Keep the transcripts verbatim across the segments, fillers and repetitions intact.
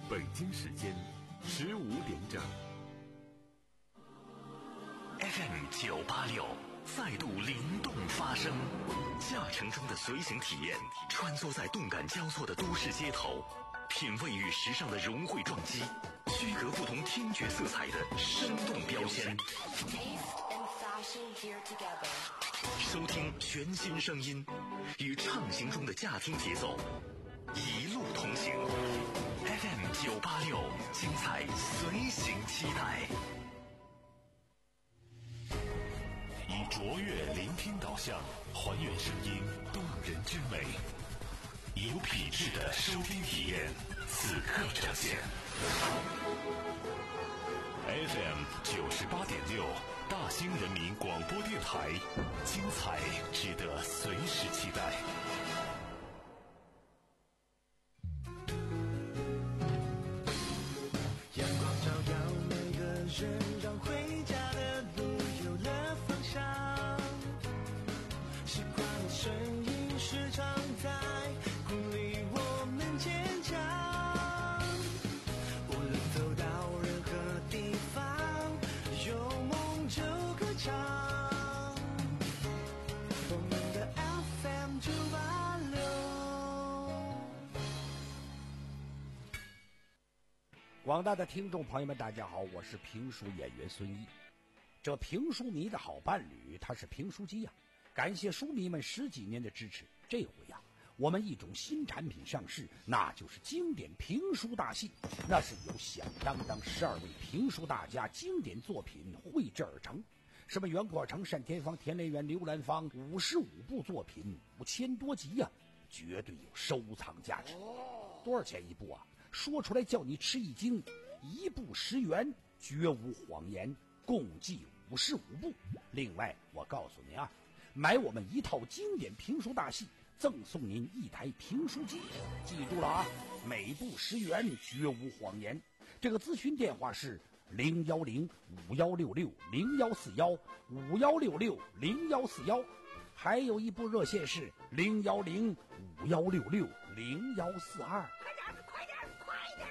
北京时间十五点整。 F M 九八六再度灵动发声，驾乘中的随行体验，穿梭在动感交错的都市街头，品味与时尚的融汇撞击，区隔不同听觉色彩的生动标签。收听全新声音，与畅行中的驾听节奏，一路同行。F M 九八六，精彩随行期待。以卓越聆听导向，还原声音动人之美，有品质的收听体验，此刻呈现。F M 九十八点六，大兴人民广播电台，精彩值得随时期待。 阳光照耀每个人，让回家的路有了方向。习惯的声音时常在鼓励我们坚强。无论走到任何地方，有梦就歌唱。我们的 F M 九八六。 广大的听众朋友们，大家好，我是评书演员孙一。这评书迷的好伴侣，他是评书机呀、啊。感谢书迷们十几年的支持，这回呀、啊，我们一种新产品上市，那就是经典评书大戏。那是由响当当十二位评书大家经典作品绘制而成，什么袁阔成、单田芳、田连元、刘兰芳，五十五部作品，五千多集呀、啊，绝对有收藏价值。多少钱一部啊？说出来叫你吃一惊，一部十元，绝无谎言，共计五十五部。另外，我告诉您啊，买我们一套经典评书大戏，赠送您一台评书机。记住了啊，每部十元，绝无谎言。这个咨询电话是零幺零五幺六六零幺四幺五幺六六零幺四幺，还有一部热线是零幺零五幺六六零幺四二。 快点，快点，快点！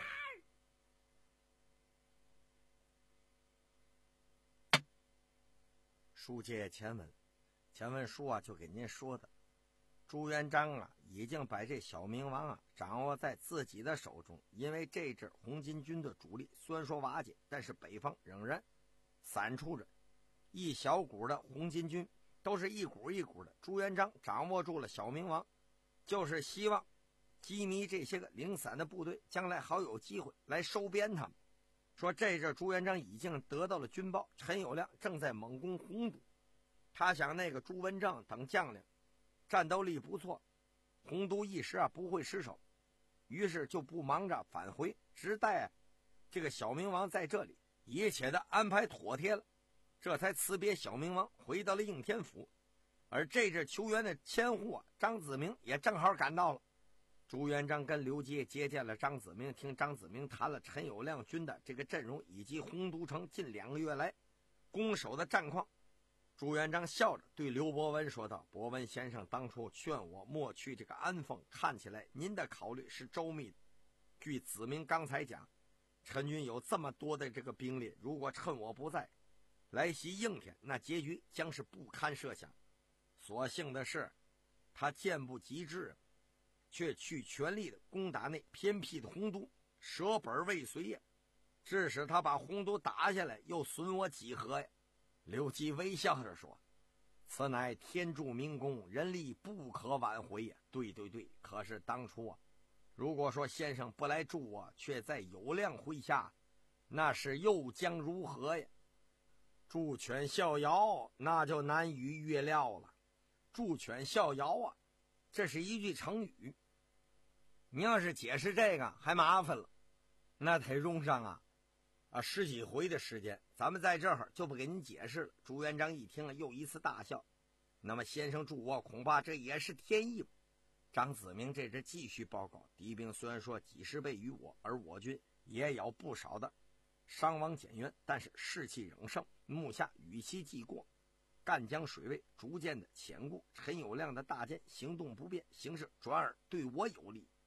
书接前文，前文书啊就给您说的，朱元璋啊已经把这小明王啊掌握在自己的手中。因为这支红巾军的主力虽然说瓦解，但是北方仍然散出着一小股的红巾军，都是一股一股的。朱元璋掌握住了小明王，就是希望击迷这些个零散的部队，将来好有机会来收编他们。说这阵朱元璋已经得到了军报，陈友谅正在猛攻洪都。他想那个朱文正等将领战斗力不错，洪都一时啊不会失守，于是就不忙着返回，只待这个小明王在这里一切的安排妥帖了，这才辞别小明王回到了应天府。而这阵求援的千户啊，张子明也正好赶到了。朱元璋跟刘基接见了张子明，听张子明谈了陈友谅军的这个阵容以及洪都城近两个月来攻守的战况。朱元璋笑着对刘伯温说道：伯温先生当初劝我莫去这个安丰，看起来您的考虑是周密的。据子明刚才讲，陈军有这么多的这个兵力，如果趁我不在来袭应天，那结局将是不堪设想。所幸的是他见不及之，却去全力的攻打那偏僻的洪都，舍本未遂呀，致使他把洪都打下来，又损我几何呀？刘基微笑着说：此乃天助民工，人力不可挽回呀。对对对，可是当初啊，如果说先生不来助我，却在友谅麾下，那是又将如何呀？助犬逍遥，那就难于预料了。助犬逍遥啊，这是一句成语，你要是解释这个还麻烦了，那得用上啊啊十几回的时间，咱们在这儿就不给您解释了。朱元璋一听了，又一次大笑。那么先生助我，恐怕这也是天意吧。张子明这支继续报告，敌兵虽然说几十倍于我，而我军也有不少的伤亡减员，但是士气仍盛，目下雨期既过，赣江水位逐渐的潜固，陈友谅的大舰行动不便，形势转而对我有利。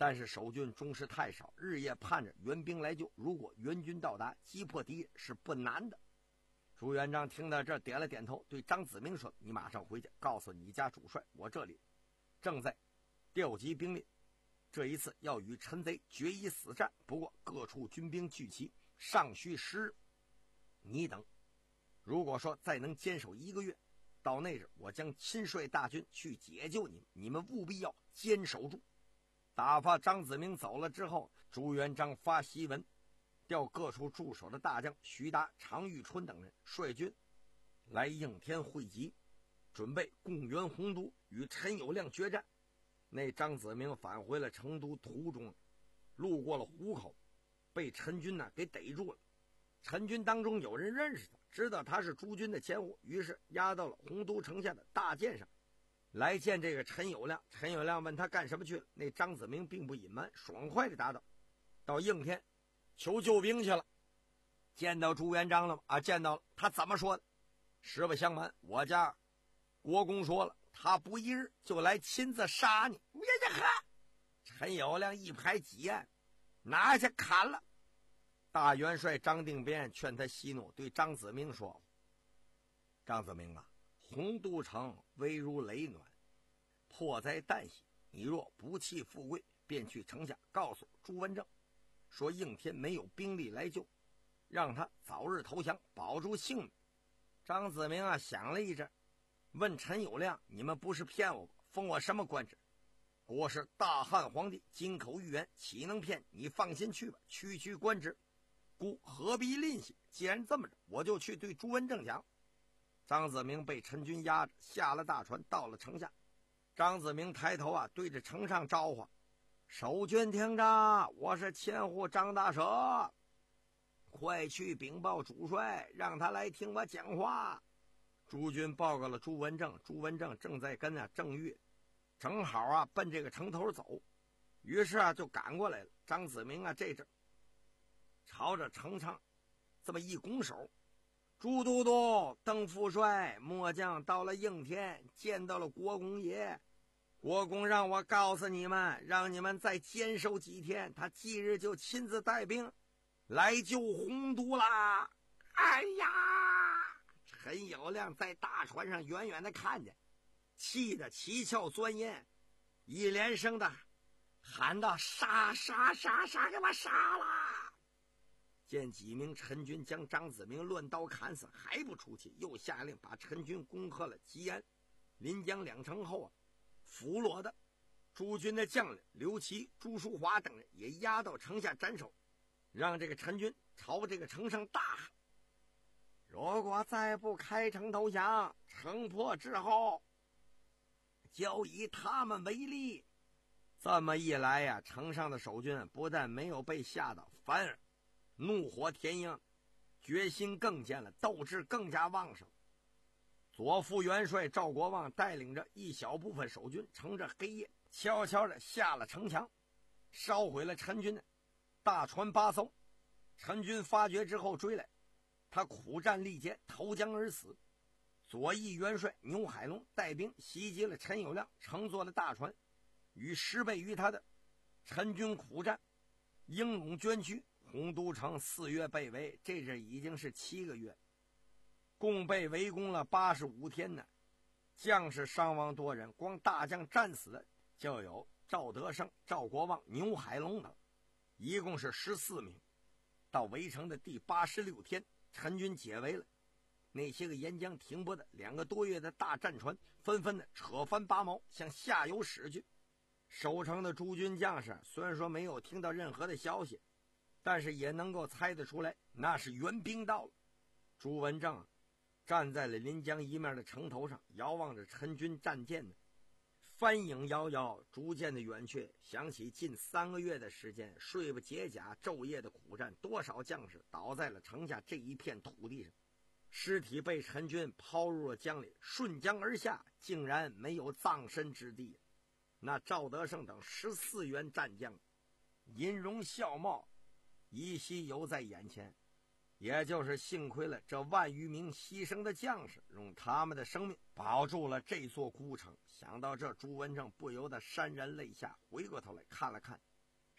但是守军终是太少，日夜盼着援兵来救。如果援军到达，击破敌人是不难的。朱元璋听到这点了点头，对张子明说：“你马上回去，告诉你家主帅，我这里正在调集兵力，这一次要与陈贼决一死战。不过各处军兵聚齐，尚需时日。你等如果说再能坚守一个月，到那日我将亲率大军去解救你们，你们务必要坚守住。”打发张子明走了之后，朱元璋发檄文，调各处驻守的大将徐达、常遇春等人率军来应天会集，准备共援洪都，与陈友谅决战。那张子明返回了成都途中，路过了湖口，被陈军呢给逮住了。陈军当中有人认识他，知道他是朱军的前户，于是押到了洪都城下的大殿上来见这个陈友谅。陈友谅问他干什么去了，那张子明并不隐瞒，爽快地答道：“到应天求救兵去了。”见到朱元璋了吗？啊，见到了。他怎么说的？实不相瞒，我家国公说了，他不一日就来亲自杀你。你这呵！陈友谅一拍几眼，拿下砍了。大元帅张定边劝他息怒，对张子明说：“张子明啊，洪都城危如累卵，迫在旦夕。你若不弃富贵，便去城下告诉朱文正，说应天没有兵力来救，让他早日投降，保住性命。”张子明啊想了一阵，问陈友谅：“你们不是骗我吧？封我什么官职？我是大汉皇帝，金口玉言，岂能骗你？放心去吧，区区官职，故何必吝惜？既然这么着，我就去对朱文正讲。”张子明被陈军压着下了大船，到了城下。张子明抬头啊，对着城上招呼：“守军听着，我是前户张大舍，快去禀报主帅，让他来听我讲话。”诸军报告了朱文正，朱文正正在跟啊郑玉正好啊奔这个城头走，于是啊就赶过来了。张子明啊这阵朝着城上这么一拱手：“朱都督、邓副帅、末将到了应天，见到了国公爷。国公让我告诉你们，让你们再坚守几天，他即日就亲自带兵来救洪都啦！”哎呀！陈友谅在大船上远远的看见，气得七窍钻咽，一连声的喊道：“杀杀杀杀，给我杀了！”见几名陈军将张子明乱刀砍死，还不出气，又下令把陈军攻克了吉安、临江两城后啊，俘虏的诸军的将领刘琦、朱淑华等人也押到城下斩首，让这个陈军朝这个城上大喊：“如果再不开城投降，城破之后就以他们为例。”这么一来呀，城上的守军不但没有被吓到，反而怒火填膺，决心更坚了，斗志更加旺盛。左副元帅赵国旺带领着一小部分守军，乘着黑夜悄悄地下了城墙，烧毁了陈军的大船八艘。陈军发觉之后追来，他苦战力竭，投江而死。左翼元帅牛海龙带兵袭击了陈友谅，乘坐了大船，与十倍于他的陈军苦战，英勇捐躯。洪都城四月被围，这阵已经是七个月，共被围攻了八十五天呢。将士伤亡多人，光大将战死的就有赵德胜、赵国旺、牛海龙等，一共是十四名。到围城的第八十六天，陈军解围了。那些个沿江停泊的两个多月的大战船，纷纷的扯翻拔锚，向下游驶去。守城的诸军将士虽然说没有听到任何的消息，但是也能够猜得出来，那是援兵到了。朱文正站在了临江一面的城头上，遥望着陈军战舰呢，帆影摇摇，逐渐的远去。想起近三个月的时间，睡不解甲，昼夜的苦战，多少将士倒在了城下这一片土地上，尸体被陈军抛入了江里，顺江而下，竟然没有葬身之地。那赵德胜等十四员战将音容笑貌依稀犹在眼前，也就是幸亏了这万余名牺牲的将士，用他们的生命保住了这座孤城。想到这，朱文正不由得潸然泪下，回过头来看了看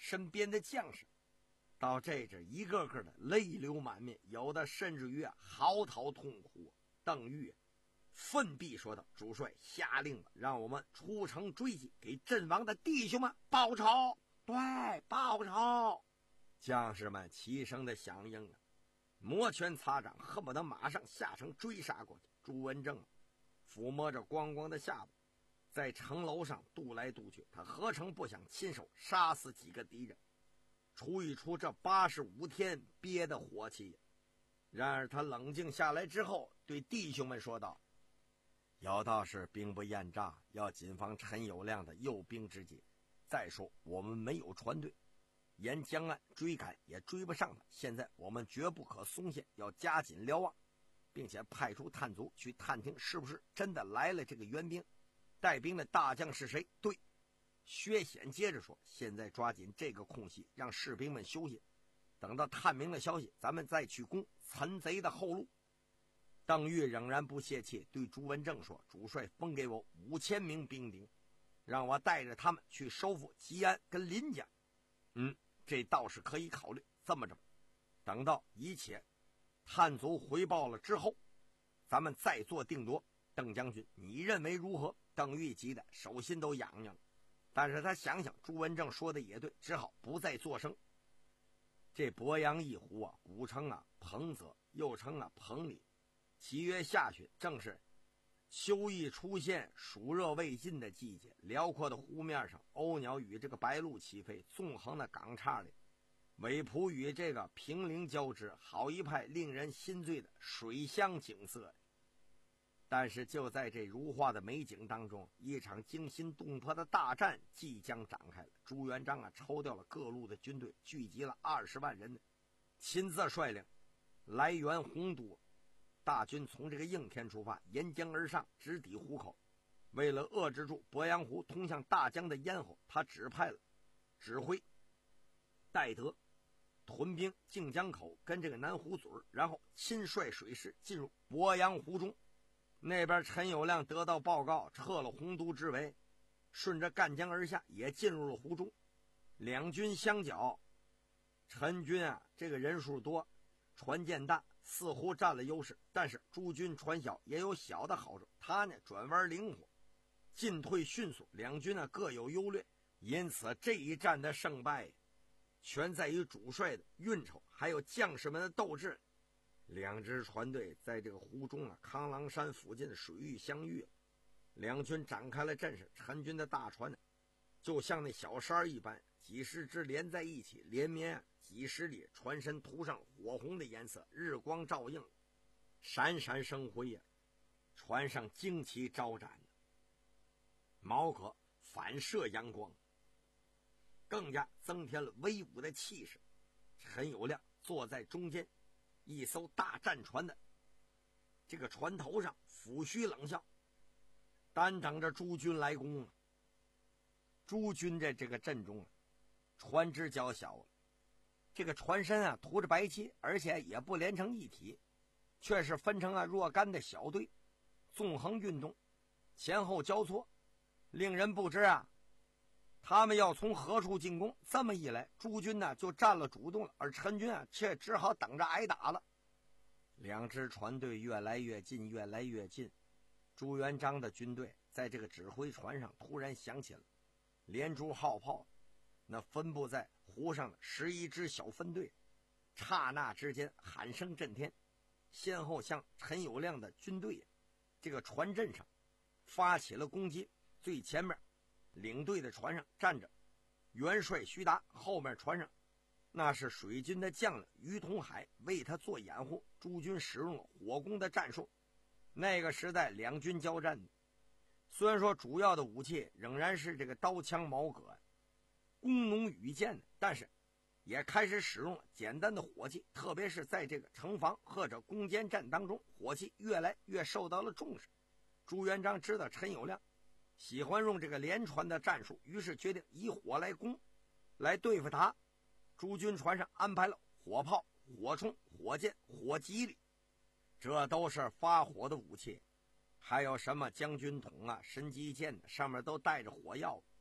身边的将士，到这阵一个个的泪流满面，有的甚至于啊嚎啕痛哭。邓玉奋臂说道：“主帅下令了，让我们出城追击，给阵亡的弟兄们报仇。”对，报仇！将士们齐声的响应啊，摩拳擦掌，恨不得马上下城追杀过去。朱文正抚摸着光光的下巴，在城楼上踱来踱去，他何曾不想亲手杀死几个敌人，出一出这八十五天憋的火气。然而他冷静下来之后，对弟兄们说道：“有道是兵不厌诈，要谨防陈友谅的诱兵之计。再说我们没有船队，沿江岸追赶也追不上他。现在我们绝不可松懈，要加紧瞭望，并且派出探卒去探听是不是真的来了这个援兵。带兵的大将是谁？”对，薛显接着说：“现在抓紧这个空隙，让士兵们休息，等到探明了消息，咱们再去攻岑贼的后路。”邓玉仍然不泄气，对朱文正说：“主帅封给我五千名兵丁，让我带着他们去收复吉安跟临江。嗯，这倒是可以考虑。这么着，等到一切探卒回报了之后，咱们再做定夺。邓将军，你认为如何？”邓玉急得手心都痒痒，但是他想想朱文正说的也对，只好不再作声。这鄱阳一湖啊，古称啊彭泽，又称啊彭里。七月下旬，正是秋意出现、暑热未尽的季节。辽阔的湖面上，鸥鸟与这个白鹭齐飞，纵横的港岔里，尾浦与这个平陵交织，好一派令人心醉的水乡景色。但是就在这如画的美景当中，一场惊心动魄的大战即将展开了。朱元璋啊，抽调了各路的军队，聚集了二十万人，亲自率领来援洪都。大军从这个应天出发，沿江而上，直抵湖口。为了遏制住鄱阳湖通向大江的咽喉，他指派了指挥戴德屯兵靖江口跟这个南湖嘴，然后亲率水师进入鄱阳湖中。那边陈友谅得到报告，撤了洪都之围，顺着赣江而下，也进入了湖中。两军相较，陈军啊这个人数多，船舰大，似乎占了优势，但是朱军船小也有小的好处，他呢转弯灵活，进退迅速，两军呢各有优劣。因此这一战的胜败全在于主帅的运筹，还有将士们的斗志。两支船队在这个湖中啊康郎山附近的水域相遇了，两军展开了阵势。陈军的大船呢就像那小山一般，几十只连在一起，连绵啊几十里，船身涂上火红的颜色，日光照映，闪闪生辉呀、啊。船上旌旗招展，矛戈反射阳光，更加增添了威武的气势。陈友谅坐在中间，一艘大战船的这个船头上抚须冷笑，担当着诸军来攻啊。诸军在这个阵中啊，船只较小了，这个船身啊涂着白漆，而且也不连成一体，却是分成啊若干的小队，纵横运动，前后交错，令人不知啊他们要从何处进攻。这么一来，朱军呢就占了主动了，而陈军啊却只好等着挨打了。两支船队越来越近，越来越近。朱元璋的军队在这个指挥船上突然响起了连珠号炮，那分布在湖上的十一支小分队，刹那之间喊声震天，先后向陈友谅的军队这个船阵上发起了攻击。最前面领队的船上站着元帅徐达，后面船上那是水军的将领于同海，为他做掩护。诸军使用了火攻的战术。那个时代两军交战，虽然说主要的武器仍然是这个刀枪矛戈弓弩羽箭，但是也开始使用了简单的火器，特别是在这个城防或者攻坚战当中，火器越来越受到了重视。朱元璋知道陈友谅喜欢用这个连船的战术，于是决定以火来攻，来对付他。诸军船上安排了火炮、火铳、火箭、火戟里，这都是发火的武器。还有什么将军筒啊、神机箭的，上面都带着火药。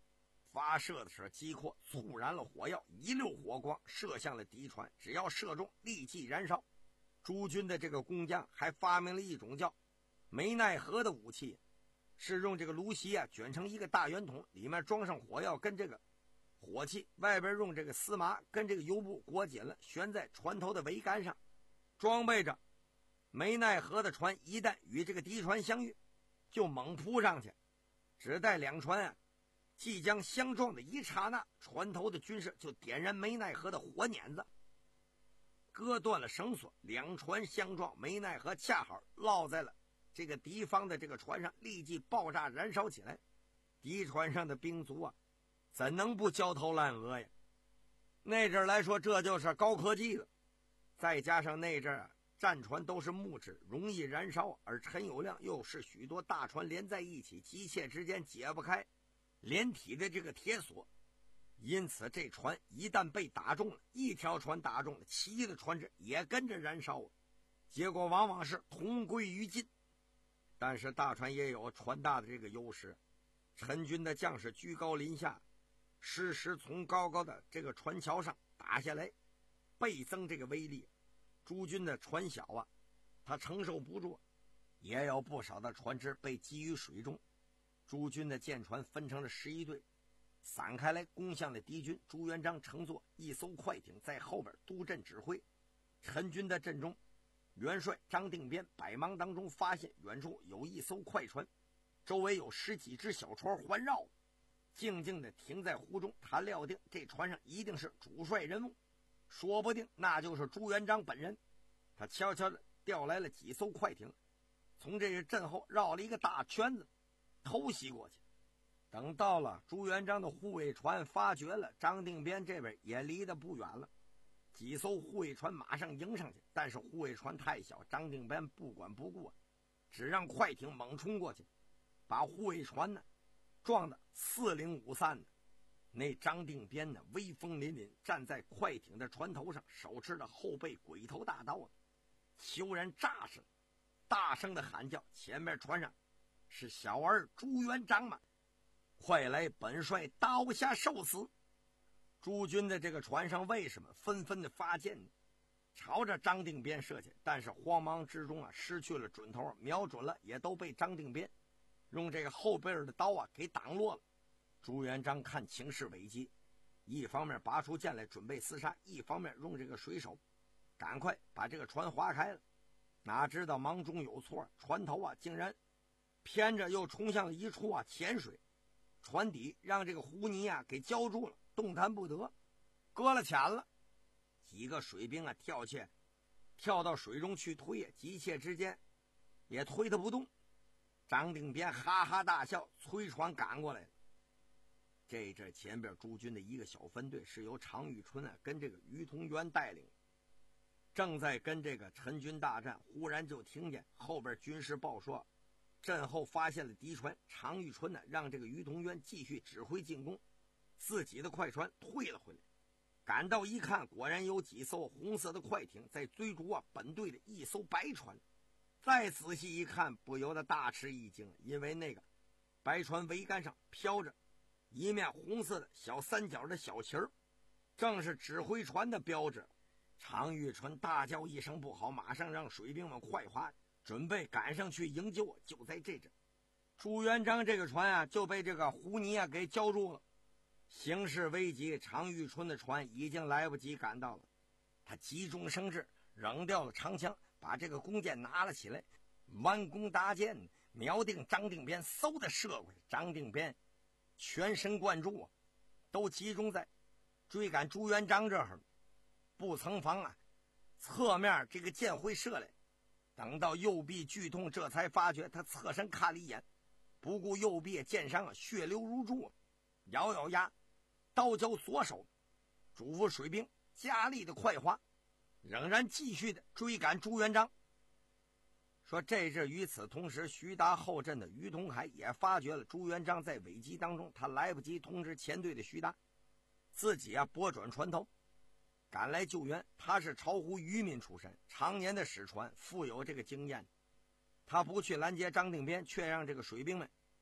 发射的时候机括猝燃了火药，一溜火光射向了敌船，只要射中立即燃烧。诸军的这个工匠还发明了一种叫梅奈何的武器，是用这个芦席啊卷成一个大圆筒，里面装上火药跟这个火器，外边用这个丝麻跟这个油布裹紧了，悬在船头的桅杆上，装备着梅奈何的船一旦与这个敌船相遇，就猛扑上去，只待两船啊即将相撞的一刹那，船头的军士就点燃梅奈何的火捻子，割断了绳索，两船相撞，梅奈何恰好落在了这个敌方的这个船上，立即爆炸燃烧起来。敌船上的兵卒啊怎能不焦头烂额呀？那阵来说这就是高科技了，再加上那阵啊战船都是木质，容易燃烧，而陈友谅又是许多大船连在一起，机械之间解不开连体的这个铁索，因此这船一旦被打中了，一条船打中了，其余的船只也跟着燃烧，结果往往是同归于尽。但是大船也有船大的这个优势，陈军的将士居高临下，适时从高高的这个船桥上打下来，倍增这个威力。诸军的船小啊，他承受不住，也有不少的船只被击于水中。诸军的舰船分成了十一队，散开来攻向了敌军。朱元璋乘坐一艘快艇在后边督阵指挥。陈军的阵中，元帅张定边百忙当中发现远处有一艘快船，周围有十几只小船环绕，静静地停在湖中。他料定这船上一定是主帅人物，说不定那就是朱元璋本人。他悄悄地调来了几艘快艇，从这个阵后绕了一个大圈子偷袭过去。等到了朱元璋的护卫船发觉了张定边这边也离得不远了，几艘护卫船马上迎上去，但是护卫船太小，张定边不管不顾，只让快艇猛冲过去，把护卫船呢撞得四零五散的。那张定边呢威风凛凛站在快艇的船头上，手持着后背鬼头大刀，悄然炸声大声的喊叫，前面船上是小儿朱元璋吗？快来本帅刀下受死！诸军的这个船上为什么纷纷的发箭呢？朝着张定边射去，但是慌忙之中啊失去了准头，瞄准了也都被张定边用这个后背的刀啊给挡落了。朱元璋看情势危急，一方面拔出剑来准备厮杀，一方面用这个水手赶快把这个船划开了。哪知道忙中有错，船头啊竟然偏着又冲向了一处啊浅水，船底让这个湖泥啊给浇住了，动弹不得，搁了浅了。几个水兵啊跳去跳到水中去推，急切之间也推他不动。张定边哈哈大笑，催船赶过来了。这阵前边诸军的一个小分队是由常遇春啊跟这个于同元带领，正在跟这个陈军大战，忽然就听见后边军士报说阵后发现了敌船。常遇春呢让这个于同元继续指挥进攻，自己的快船退了回来。赶到一看，果然有几艘红色的快艇在追逐啊本队的一艘白船。再仔细一看，不由得大吃一惊，因为那个白船桅杆上飘着一面红色的小三角的小旗儿，正是指挥船的标志。常遇春大叫一声不好，马上让水兵们快划，准备赶上去营救。就在这阵，朱元璋这个船啊就被这个湖泥啊给浇住了，形势危急。常遇春的船已经来不及赶到了，他急中生智，扔掉了长枪，把这个弓箭拿了起来，弯弓搭箭，瞄定张定边，嗖的射过去。张定边全神贯注啊，都集中在追赶朱元璋这儿，不曾防啊侧面这个箭会射来。等到右臂剧痛，这才发觉，他侧身看了一眼，不顾右臂箭伤啊血流如注，咬咬牙，刀交左手，嘱咐水兵加力的快划，仍然继续的追赶朱元璋。说这阵与此同时，徐达后阵的于同海也发觉了朱元璋在危机当中，他来不及通知前队的徐达，自己啊拨转船头赶来救援。他是巢湖渔民出身，常年的使船，富有这个经验。他不去拦截张定边，却让这个水兵们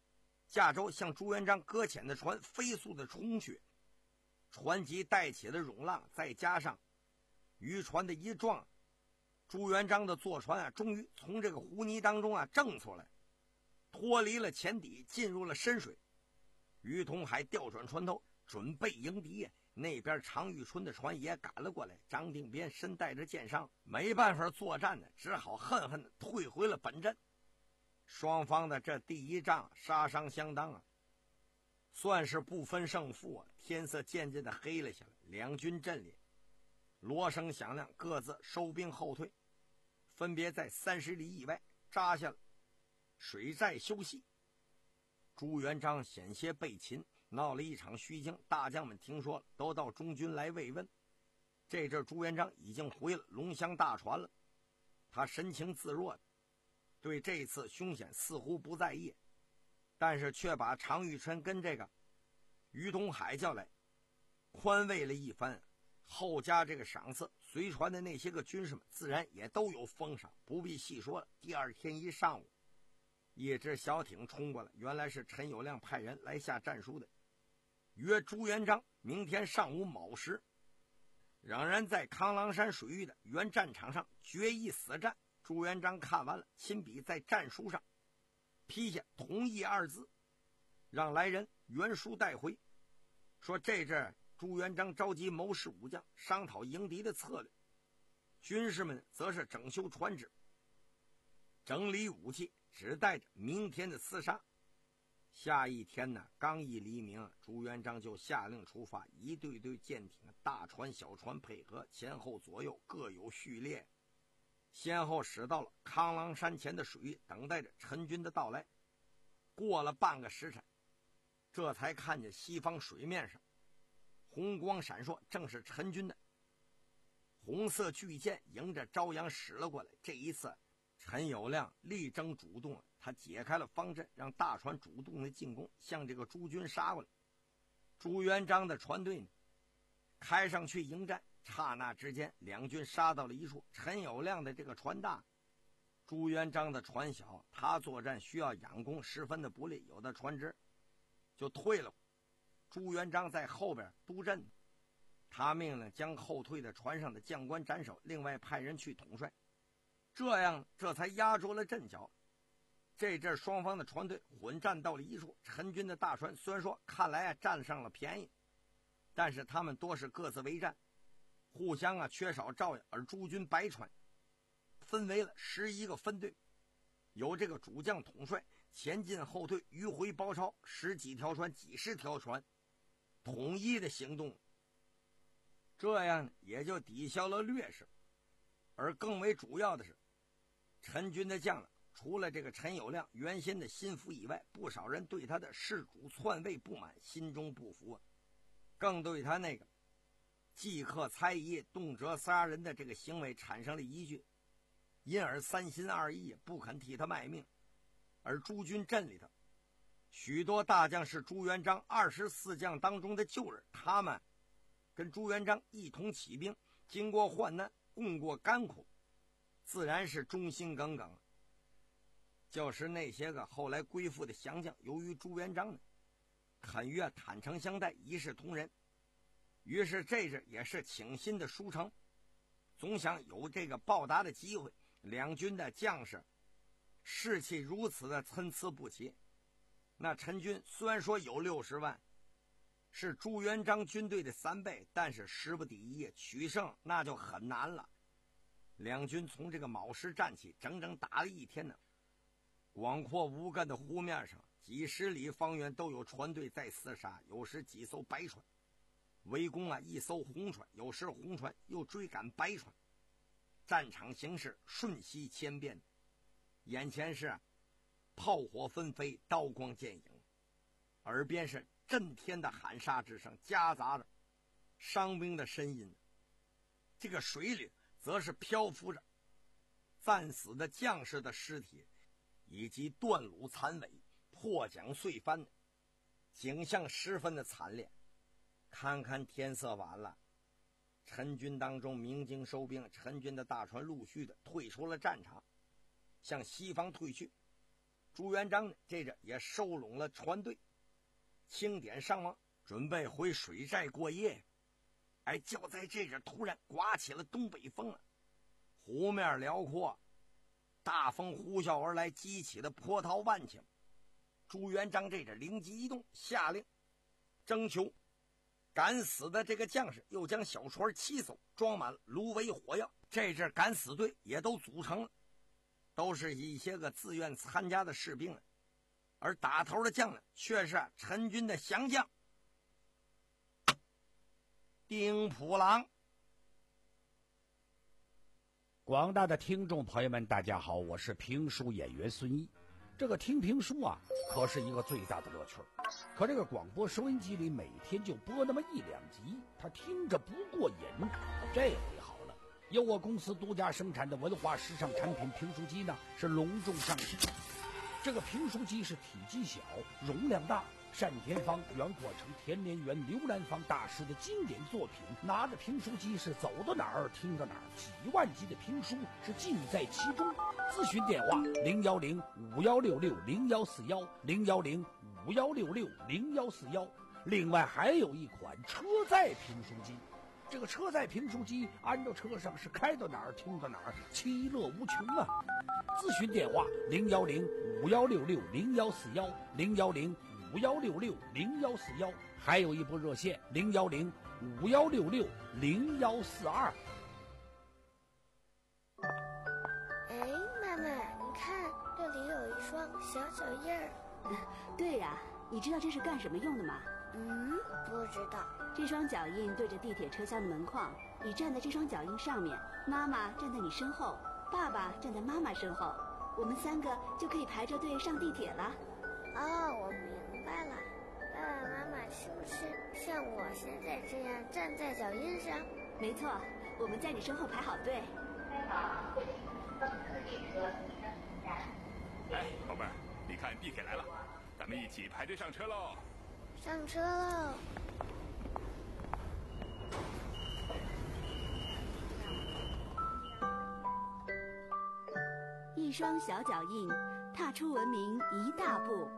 驾舟向朱元璋搁浅的船飞速的冲去，船脊带起了涌浪，再加上渔船的一撞，朱元璋的坐船啊，终于从这个湖泥当中啊挣出来，脱离了前底，进入了深水。于同海调转船头，准备迎敌。那边常遇春的船也赶了过来，张定边身带着箭伤，没办法作战呢，只好恨恨的退回了本阵。双方的这第一仗杀伤相当啊，算是不分胜负啊。天色渐渐的黑了下来，两军阵列，锣声响亮，各自收兵后退，分别在三十里以外扎下了水寨休息。朱元璋险些被擒，闹了一场虚惊，大将们听说了，都到中军来慰问。这阵朱元璋已经回了龙翔大船了，他神情自若，对这次凶险似乎不在意，但是却把常遇春跟这个于东海叫来，宽慰了一番，后加这个赏赐。随船的那些个军士们自然也都有封赏，不必细说了。第二天一上午，一只小艇冲过来，原来是陈友谅派人来下战书的，约朱元璋明天上午卯时，仍然在康郎山水域的原战场上决一死战。朱元璋看完了，亲笔在战书上批下同意二字，让来人原书带回，说这阵朱元璋召集谋士武将商讨迎敌的策略，军士们则是整修船只，整理武器，只待着明天的厮杀。下一天呢，刚一黎明，朱元璋就下令出发，一队队舰艇、大船、小船配合，前后左右各有序列，先后驶到了康郎山前的水域，等待着陈军的到来。过了半个时辰，这才看见西方水面上红光闪烁，正是陈军的红色巨舰迎着朝阳驶了过来。这一次陈友谅力争主动，他解开了方阵，让大船主动的进攻，向这个朱军杀过来。朱元璋的船队呢，开上去迎战，刹那之间两军杀到了一处。陈友谅的这个船大，朱元璋的船小，他作战需要仰攻，十分的不利，有的船只就退了。朱元璋在后边督阵，他命令将后退的船上的将官斩首，另外派人去统帅，这样这才压住了阵脚。这阵双方的船队混战到了一处，陈军的大船虽然说看来啊占上了便宜，但是他们多是各自为战，互相啊缺少照应。而朱军白船分为了十一个分队，由这个主将统帅，前进后退，迂回包抄，十几条船、几十条船统一的行动，这样也就抵消了劣势。而更为主要的是，陈军的将领除了这个陈友谅原先的心腹以外，不少人对他的弑主篡位不满，心中不服啊，更对他那个即刻猜疑、动辄杀人的这个行为产生了疑惧，因而三心二意，不肯替他卖命。而朱军阵里头许多大将是朱元璋二十四将当中的旧人，他们跟朱元璋一同起兵，经过患难，共过甘苦，自然是忠心耿耿。就是那些个后来归附的降将，由于朱元璋呢肯于坦诚相待，一视同仁，于是这阵也是倾心的书城，总想有这个报答的机会。两军的将士士气如此的参差不齐，那陈军虽然说有六十万，是朱元璋军队的三倍，但是时不抵一，取胜那就很难了。两军从这个卯时站起，整整打了一天呢。广阔无根的湖面上，几十里方圆都有船队在厮杀，有时几艘白船围攻啊一艘红船，有时红船又追赶白船，战场形势瞬息千变，眼前是炮火纷飞，刀光剑影，耳边是震天的喊杀之声，夹杂着伤兵的呻吟。这个水里则是漂浮着战死的将士的尸体，以及断弩残尾、破桨碎帆，景象十分的惨烈。看看天色晚了，陈军当中鸣金收兵，陈军的大船陆续的退出了战场，向西方退去。 朱元璋呢，这着也收拢了船队，清点上网，准备回水寨过夜。哎，就在这阵突然刮起了东北风啊，湖面辽阔，大风呼啸而来，激起的波涛万顷。朱元璋这阵灵机一动，下令征求敢死的这个将士，又将小船七艘装满芦苇火药。这阵敢死队也都组成了，都是一些个自愿参加的士兵了，而打头的将呢，却是陈军的降将丁普郎。 广大的听众朋友们，大家好，我是评书演员孙毅。这个听评书啊，可是一个最大的乐趣。可这个广播收音机里每天就播那么一两集，他听着不过瘾。这回好了，由我公司独家生产的文化时尚产品评书机呢，是隆重上市。这个评书机是体积小，容量大，单田芳、袁阔成、田连元、刘兰芳大师的经典作品，拿着评书机是走到哪儿听到哪儿，几万集的评书是尽在其中。咨询电话零幺零五幺六六零幺四幺零幺零五幺六六零幺四幺。另外还有一款车载评书机，这个车载评书机安到车上是开到哪儿听到哪儿，其乐无穷啊！咨询电话零幺零五幺六六零幺四幺零幺零五幺六六零幺四幺，还有一部热线零幺零五幺六六零幺四二。 哎，妈妈，你看这里有一双小脚印儿。 对呀、啊，你知道这是干什么用的吗？ 嗯，不知道。 这双脚印对着地铁车厢的门框，你站在这双脚印上面，妈妈站在你身后，爸爸站在妈妈身后，我们三个就可以排着队上地铁了。 哦，我明白了。爸爸妈妈是不是像我现在这样站在脚印上？ 没错，我们在你身后排好队。 哎，宝贝儿，你看地铁来了，咱们一起排队上车喽！ 上车喽！ 一双小脚印，踏出文明一大步。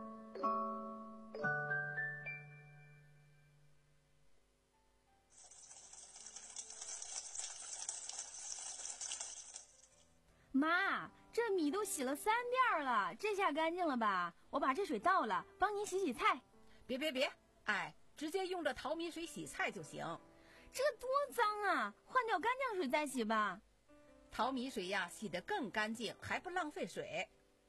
妈，这米都洗了三遍了，这下干净了吧？我把这水倒了，帮您洗洗菜。 别别别，哎，直接用这淘米水洗菜就行。 这多脏啊！换掉干净水再洗吧。 淘米水呀，洗得更干净，还不浪费水。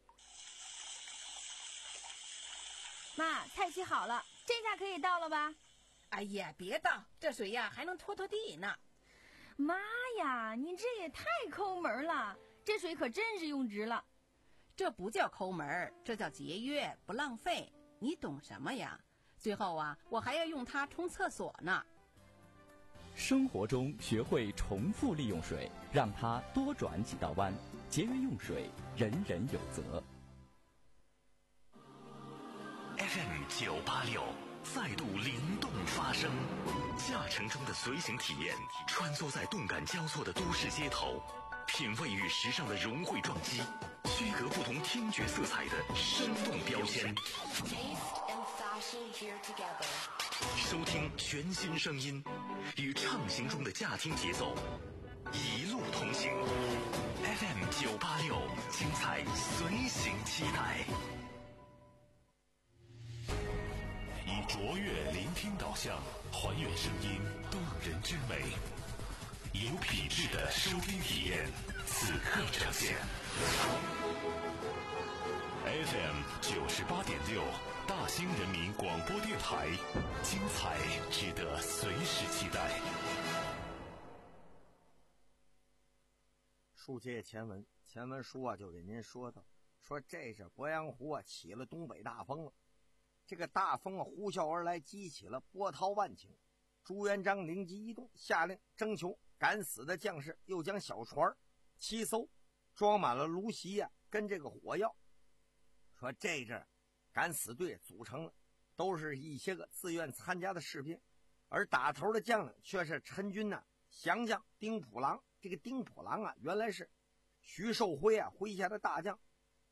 妈，菜洗好了，这下可以倒了吧？ 哎呀，别倒，这水呀还能拖拖地呢。 妈呀，你这也太抠门了，这水可真是用值了。 这不叫抠门，这叫节约，不浪费。你懂什么呀？最后啊，我还要用它冲厕所呢。 生活中学会重复利用水，让它多转几道弯，节约用水，人人有责。 F M 九八六再度灵动发声，驾乘中的随行体验，穿梭在动感交错的都市街头，品味与时尚的融汇撞击，区隔不同听觉色彩的生动标签。收听全新声音，与畅行中的驾听节奏，一路同行。F M 九八六，精彩随行期待。 以卓越聆听导向，还原声音动人之美，有品质的收听体验，此刻呈现。F M 九十八点六，大兴人民广播电台，精彩值得随时期待。 书接前文，前文书啊就给您说到，说这是鄱阳湖啊起了东北大风了。这个大风啊呼啸而来，激起了波涛万顷。朱元璋灵机一动，下令征求敢死的将士，又将小船七艘装满了芦席啊跟这个火药。说这阵敢死队组成了，都是一些个自愿参加的士兵，而打头的将领却是陈军呐、啊、降将丁普郎。这个丁普郎啊原来是徐寿辉啊麾下的大将，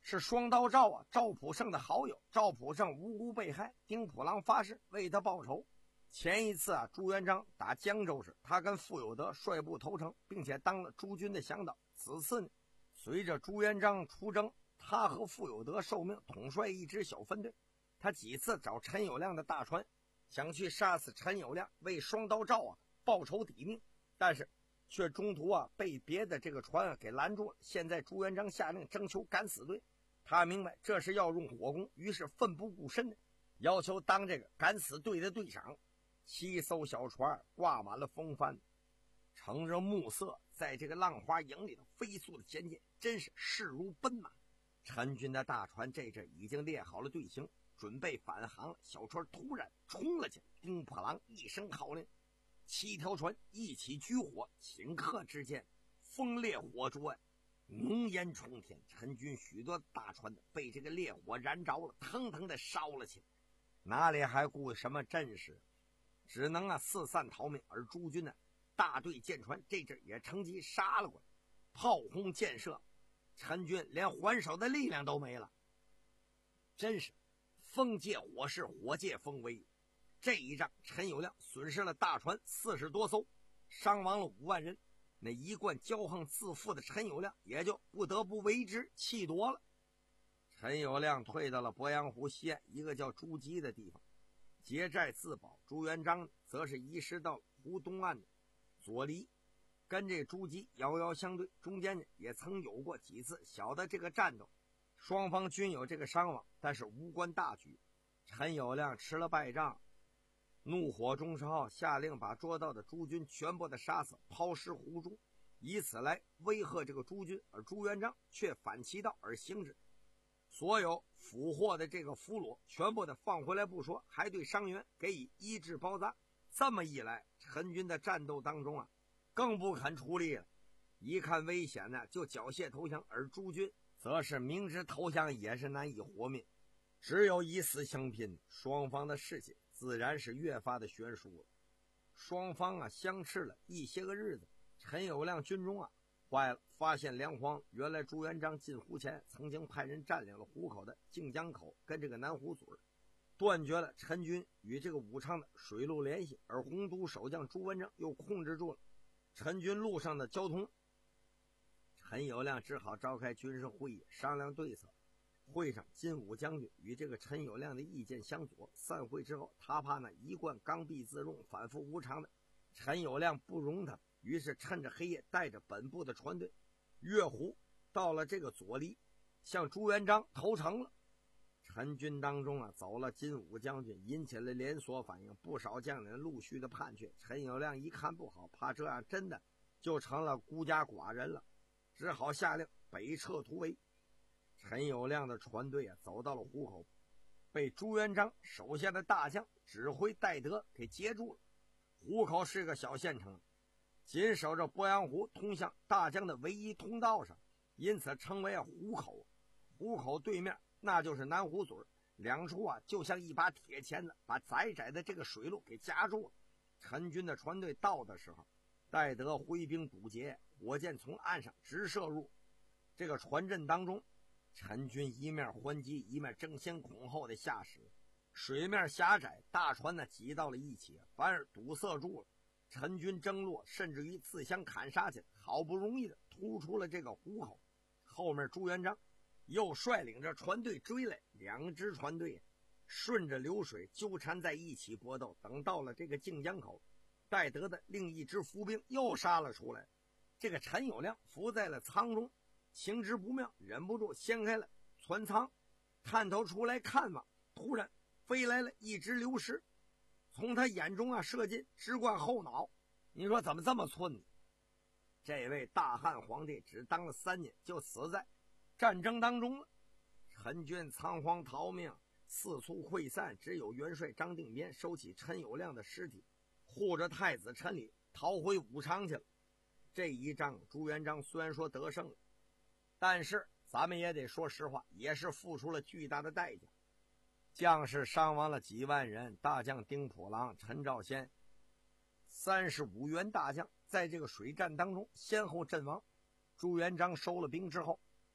是双刀赵啊赵普胜的好友。赵普胜无辜被害，丁普郎发誓为他报仇。前一次啊，朱元璋打江州时，他跟傅有德率部投诚，并且当了朱军的向导。此次呢，随着朱元璋出征，他和傅有德受命统帅一支小分队。他几次找陈友谅的大船，想去杀死陈友谅，为双刀赵啊报仇抵命，但是却中途啊被别的这个船啊给拦住了。现在朱元璋下令征求敢死队，他明白这是要用火攻，于是奋不顾身的要求当这个敢死队的队长。七艘小船挂满了风帆，乘着暮色，在这个浪花影里头飞速的前进，真是势如奔马。陈军的大船这阵已经列好了队形，准备返航了。小船突然冲了起来，丁破郎一声号令，七条船一起举火，顷刻之间风烈火灼，浓烟冲天。陈军许多大船被这个烈火燃着了，腾腾的烧了起来，哪里还顾什么阵势，只能啊四散逃命。而朱军呢，大队舰船这阵也乘机杀了过来，炮轰箭射，陈军连还手的力量都没了。真是风借火势，火借风威。这一仗陈友谅损失了大船四十多艘，伤亡了五万人。那一贯骄横自负的陈友谅也就不得不为之气夺了。陈友谅退到了鄱阳湖西岸一个叫朱基的地方结寨自保。朱元璋则是移师到湖东岸的左离，跟这朱基遥遥相对，中间呢也曾有过几次小的这个战斗，双方均有这个伤亡，但是无关大局。陈友谅吃了败仗，怒火中烧，下令把捉到的朱军全部的杀死，抛尸湖中，以此来威吓这个朱军。而朱元璋却反其道而行之，所有俘获的这个俘虏全部的放回来不说，还对伤员给予医治包扎。这么一来，陈军的战斗当中啊更不肯出力了，一看危险呢就缴械投降。而朱军则是明知投降也是难以活命，只有以死相拼。双方的士气自然是越发的悬殊了。双方啊相持了一些个日子，陈友谅军中啊坏了，发现粮荒。原来朱元璋进湖前曾经派人占领了湖口的靖江口跟这个南湖嘴，断绝了陈军与这个武昌的水路联系。而洪都守将朱文正又控制住了陈军路上的交通。陈友谅只好召开军事会议商量对策。会上金武将军与这个陈友谅的意见相左，散会之后，他怕那一贯刚愎自用反复无常的陈友谅不容他，于是趁着黑夜带着本部的船队越湖到了这个左离，向朱元璋投诚了。陈军当中啊走了金武将军，引起了连锁反应，不少将领陆续的叛却。陈友谅一看不好，怕这样真的就成了孤家寡人了，只好下令北撤突围。陈友谅的船队啊走到了湖口，被朱元璋手下的大将指挥戴德给截住了。湖口是个小县城，紧守着鄱阳湖通向大江的唯一通道上，因此称为啊湖口。湖口对面那就是南湖嘴，两处啊就像一把铁钳子，把窄窄的这个水路给夹住了。陈军的船队到的时候，戴德挥兵堵截，火箭从岸上直射入这个船阵当中。陈军一面还击，一面争先恐后的下使，水面狭窄，大船呢挤到了一起，反而堵塞住了陈军争落，甚至于自相砍杀起来。好不容易的突出了这个湖口，后面朱元璋又率领着船队追来，两支船队顺着流水纠缠在一起搏斗。等到了这个靖江口，戴德的另一支伏兵又杀了出来，这个陈友谅伏在了舱中，情之不妙，忍不住掀开了船舱，探头出来看望。突然飞来了一只流石，从他眼中啊射进，直贯后脑。你说怎么这么寸呢？这位大汉皇帝只当了三年，就死在战争当中了。陈军仓皇逃命，四处溃散，只有元帅张定边收起陈友谅的尸体，护着太子陈理逃回武昌去了。这一仗朱元璋虽然说得胜了，但是咱们也得说实话，也是付出了巨大的代价，将士伤亡了几万人。大将丁普郎、陈兆先三十五员大将在这个水战当中先后阵亡。朱元璋收了兵之后，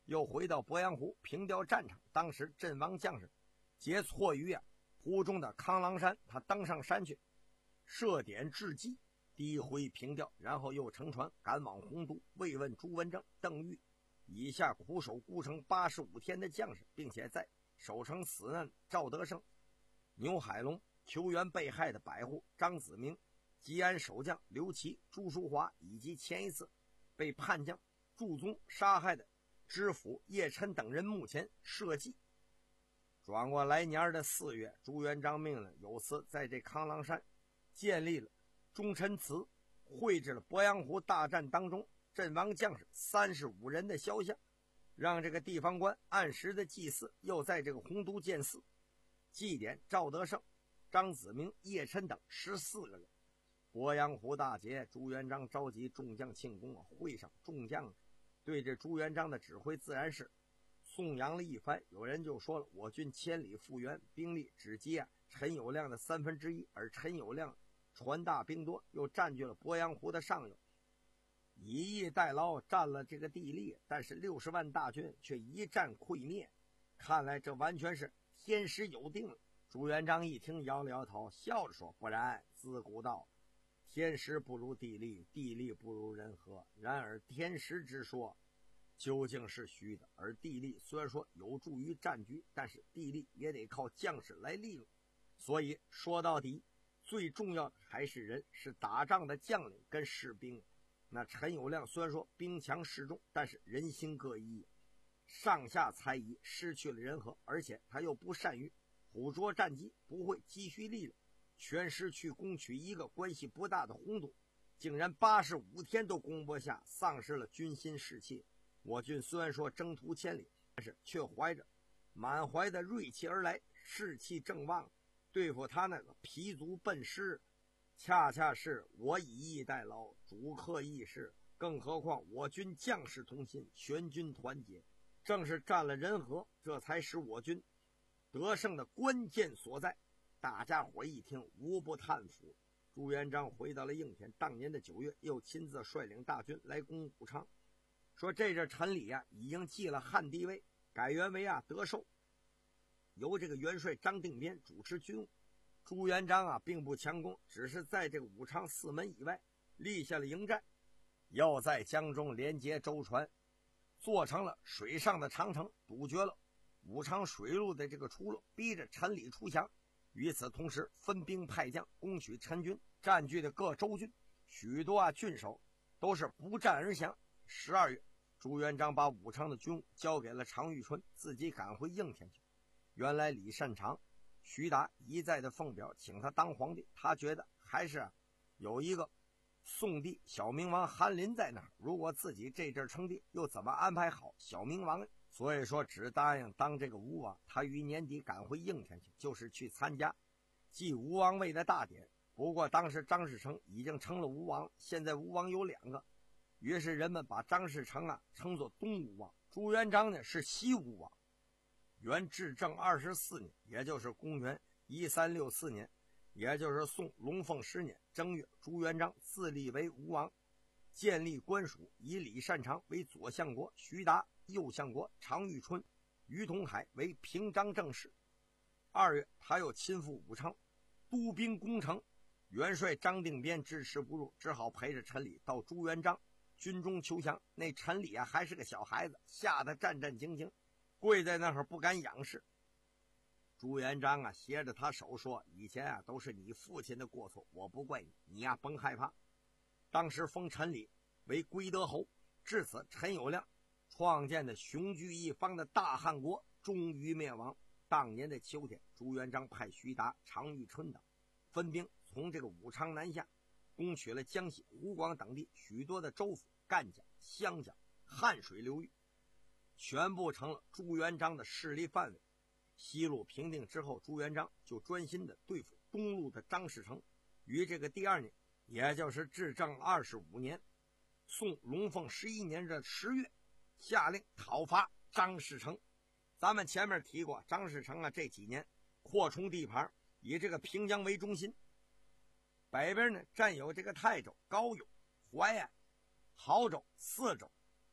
又回到鄱阳湖平调战场。当时阵亡将士皆错于啊湖中的康郎山，他登上山去设点致祭，第回平调，然后又乘船赶往洪都，慰问朱文正、邓玉以下苦守孤城八十五天的将士，并且在守城死难赵德胜、牛海龙、求援被害的百户张子明、吉安守将刘琦、朱淑华，以及前一次被叛将祝宗杀害的知府叶琛等人墓前设祭。转过来年的四月，朱元璋命令有司在这康郎山建立了忠臣祠，绘制了鄱阳湖大战当中阵亡将士三十五人的肖像，让这个地方官按时的祭祀，又在这个洪都建寺祭奠赵德胜、张子明、叶琛等十四个人。鄱阳湖大捷，朱元璋召集众将庆功啊，会上众将对这朱元璋的指挥自然是颂扬了一番。有人就说了，我军千里复原，兵力只及啊陈友谅的三分之一，而陈友谅船大兵多，又占据了鄱阳湖的上游，以逸待劳，占了这个地利，但是六十万大军却一战溃灭，看来这完全是天时有定了。朱元璋一听摇了摇头，笑着说，不然，自古道天时不如地利，地利不如人和，然而天时之说究竟是虚的，而地利虽然说有助于战局，但是地利也得靠将士来利用，所以说到底最重要的还是人，是打仗的将领跟士兵。那陈友谅虽然说兵强势众，但是人心各异，上下猜疑，失去了人和，而且他又不善于捕捉战机，不会积蓄力量，全师去攻取一个关系不大的洪都，竟然八十五天都攻不下，丧失了军心士气。我军虽然说征途千里，但是却怀着满怀的锐气而来，士气正旺，对付他那个疲足笨师，恰恰是我以逸待劳，主客易事。更何况我军将士同心，全军团结，正是占了人和，这才是我军得胜的关键所在。大家伙一听，无不叹服。朱元璋回到了应天，当年的九月，又亲自率领大军来攻武昌，说这阵陈里啊已经继了汉帝位，改元为啊德寿，由这个元帅张定边主持军务。朱元璋啊并不强攻，只是在这个武昌四门以外立下了营寨，又在江中连接舟船，做成了水上的长城，堵绝了武昌水路的这个出路，逼着陈里出降。与此同时，分兵派将攻取陈军占据的各州郡，许多啊郡守都是不战而降。十二月，朱元璋把武昌的军务交给了常遇春，自己赶回应天去。原来李善长、徐达一再的奉表请他当皇帝，他觉得还是有一个宋帝小明王韩林在那儿，如果自己这阵称帝，又怎么安排好小明王呢？所以说只答应当这个吴王。他于年底赶回应天去，就是去参加继吴王位的大典。不过当时张士诚已经成了吴王，现在吴王有两个，于是人们把张士诚啊称作东吴王，朱元璋呢是西吴王。元至正二十四年，也就是公元一三六四年，也就是宋龙凤十年正月，朱元璋自立为吴王，建立官署，以李善长为左相国，徐达右相国，常遇春、于同海为平章政事。二月，他又亲赴武昌，督兵攻城。元帅张定边支持不住，只好陪着陈理到朱元璋军中求降。那陈理啊，还是个小孩子，吓得战战兢兢，跪在那儿不敢仰视。朱元璋啊，携着他手说：“以前啊，都是你父亲的过错，我不怪你，你呀、啊、甭害怕。”当时封陈理为归德侯，至此陈友谅创建的雄踞一方的大汉国终于灭亡。当年的秋天，朱元璋派徐达、常遇春等分兵从这个武昌南下，攻取了江西、湖广等地许多的州府、赣江、湘江、汉水流域，全部成了朱元璋的势力范围。西路平定之后，朱元璋就专心的对付东路的张士诚。于这个第二年，也就是至正二十五年，宋龙凤十一年的十月，下令讨伐张士诚。咱们前面提过，张士诚啊这几年扩充地盘，以这个平江为中心，北边呢占有这个泰州、高邮、淮安、亳州四州，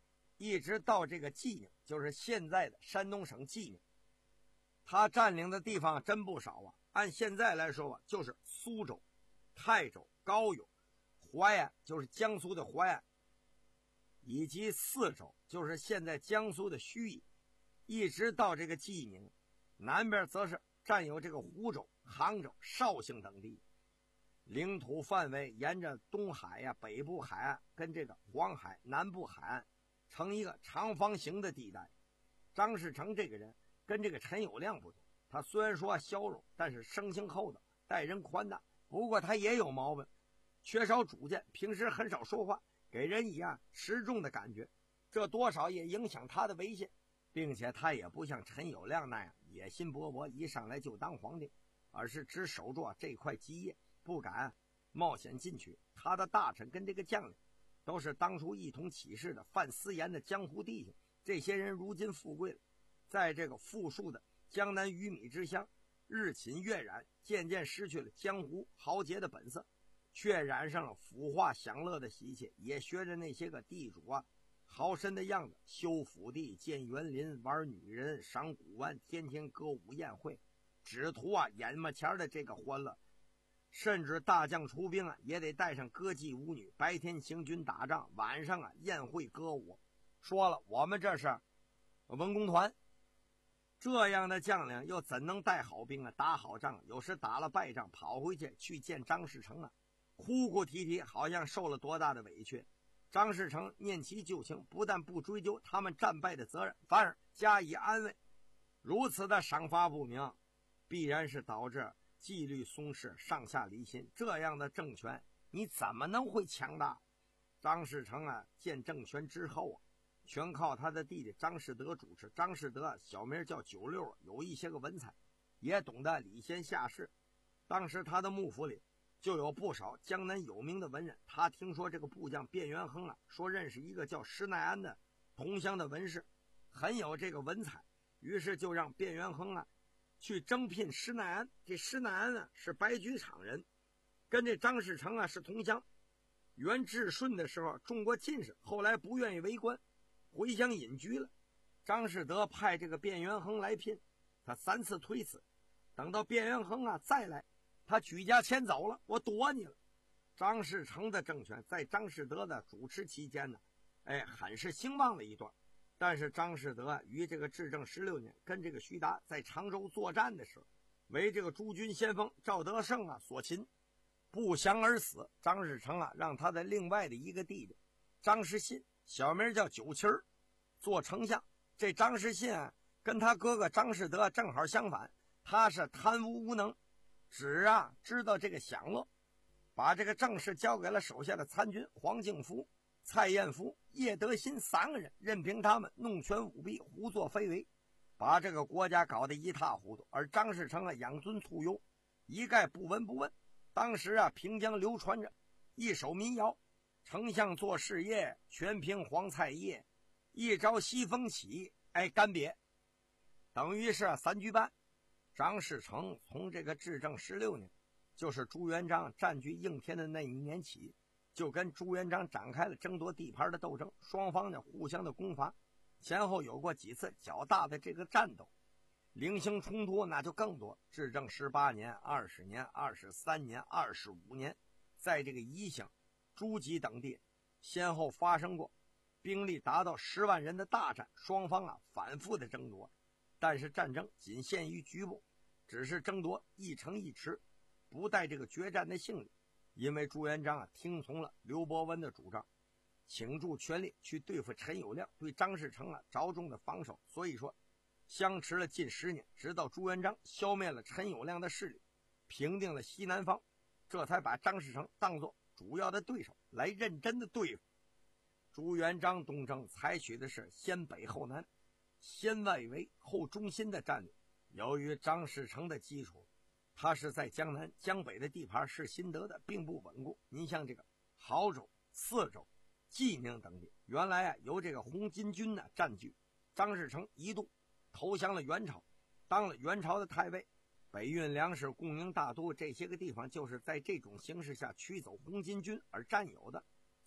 一直到这个济宁，就是现在的山东省济宁。他占领的地方真不少啊，按现在来说吧，就是苏州、泰州、高邮、淮安，就是江苏的淮安，以及泗州，就是现在江苏的盱眙，一直到这个济宁。南边则是占有这个湖州、杭州、绍兴等地。领土范围沿着东海呀、北部海岸跟这个黄海南部海岸成一个长方形的地带。张士诚这个人跟这个陈友谅不同，他虽然说消柔，但是生性厚道，待人宽大。不过他也有毛病，缺少主见，平时很少说话，给人以啊持重的感觉，这多少也影响他的威信。并且他也不像陈友谅那样野心勃勃，一上来就当皇帝，而是只守住这块基业，不敢冒险进取。他的大臣跟这个将领都是当初一同起事的范思言的江湖弟兄，这些人如今富贵了，在这个富庶的江南鱼米之乡日侵月染，渐渐失去了江湖豪杰的本色，却染上了腐化享乐的习气，也学着那些个地主啊豪绅的样子，修府地、建园林、玩女人、赏古玩，天天歌舞宴会，只图啊眼巴前的这个欢乐。甚至大将出兵啊，也得带上歌妓舞女，白天行军打仗，晚上啊宴会歌舞。说了，我们这是文工团。这样的将领又怎能带好兵啊，打好仗？有时打了败仗，跑回去去见张士诚啊，哭哭啼啼，好像受了多大的委屈。张士诚念其旧情，不但不追究他们战败的责任，反而加以安慰。如此的赏罚不明，必然是导致纪律松弛，上下离心。这样的政权，你怎么能会强大？张士诚啊，建政权之后啊，全靠他的弟弟张士德主持。张士德小名叫九六，有一些个文采，也懂得礼贤下士。当时他的幕府里就有不少江南有名的文人，他听说这个部将卞元亨啊，说认识一个叫施耐庵的同乡的文士，很有这个文采，于是就让卞元亨啊去征聘施耐庵。这施耐庵啊是白居场人，跟这张士诚啊是同乡。元至顺的时候中过进士，后来不愿意为官，回乡隐居了。张士德派这个卞元亨来聘，他三次推辞，等到卞元亨啊再来，他举家迁走了，我躲你了。张士诚的政权在张士德的主持期间呢，哎，很是兴旺了一段。但是张士德于这个至正十六年，跟这个徐达在常州作战的时候，为这个诸军先锋赵德胜啊所擒，不降而死。张士诚啊让他的另外的一个弟弟张士信，小名叫九七儿，做丞相。这张士信啊跟他哥哥张士德正好相反，他是贪污无能，只啊知道这个享乐，把这个政事交给了手下的参军黄敬福、蔡彦福、叶德新三个人，任凭他们弄权舞弊，胡作非为，把这个国家搞得一塌糊涂。而张士诚啊养尊处优，一概不闻不问。当时啊平江流传着一首民谣：丞相做事业，全凭黄菜叶，一朝西风起，哎干瘪。等于是三局半。张士诚从这个至正十六年，就是朱元璋占据应天的那一年起，就跟朱元璋展开了争夺地盘的斗争，双方呢互相的攻伐，前后有过几次较大的这个战斗，零星冲突那就更多。至正十八年、二十年、二十三年、二十五年，在这个宜兴、诸暨等地先后发生过兵力达到十万人的大战，双方啊反复的争夺。但是战争仅限于局部，只是争夺一城一池，不带这个决战的性质。因为朱元璋啊听从了刘伯温的主张，倾注全力去对付陈友谅，对张士诚啊着重的防守，所以说相持了近十年，直到朱元璋消灭了陈友谅的势力，平定了西南方，这才把张士诚当作主要的对手来认真的对付。朱元璋东征采取的是先北后南、先外围后中心的战略。由于张士诚的基础，他是在江南江北的地盘是新得的，并不稳固。您像这个亳州、泗州、济宁等地，原来啊由这个红巾军呢占据，张士诚一度投降了元朝，当了元朝的太尉，北运粮食、供应大都，这些个地方就是在这种形势下驱走红巾军而占有的。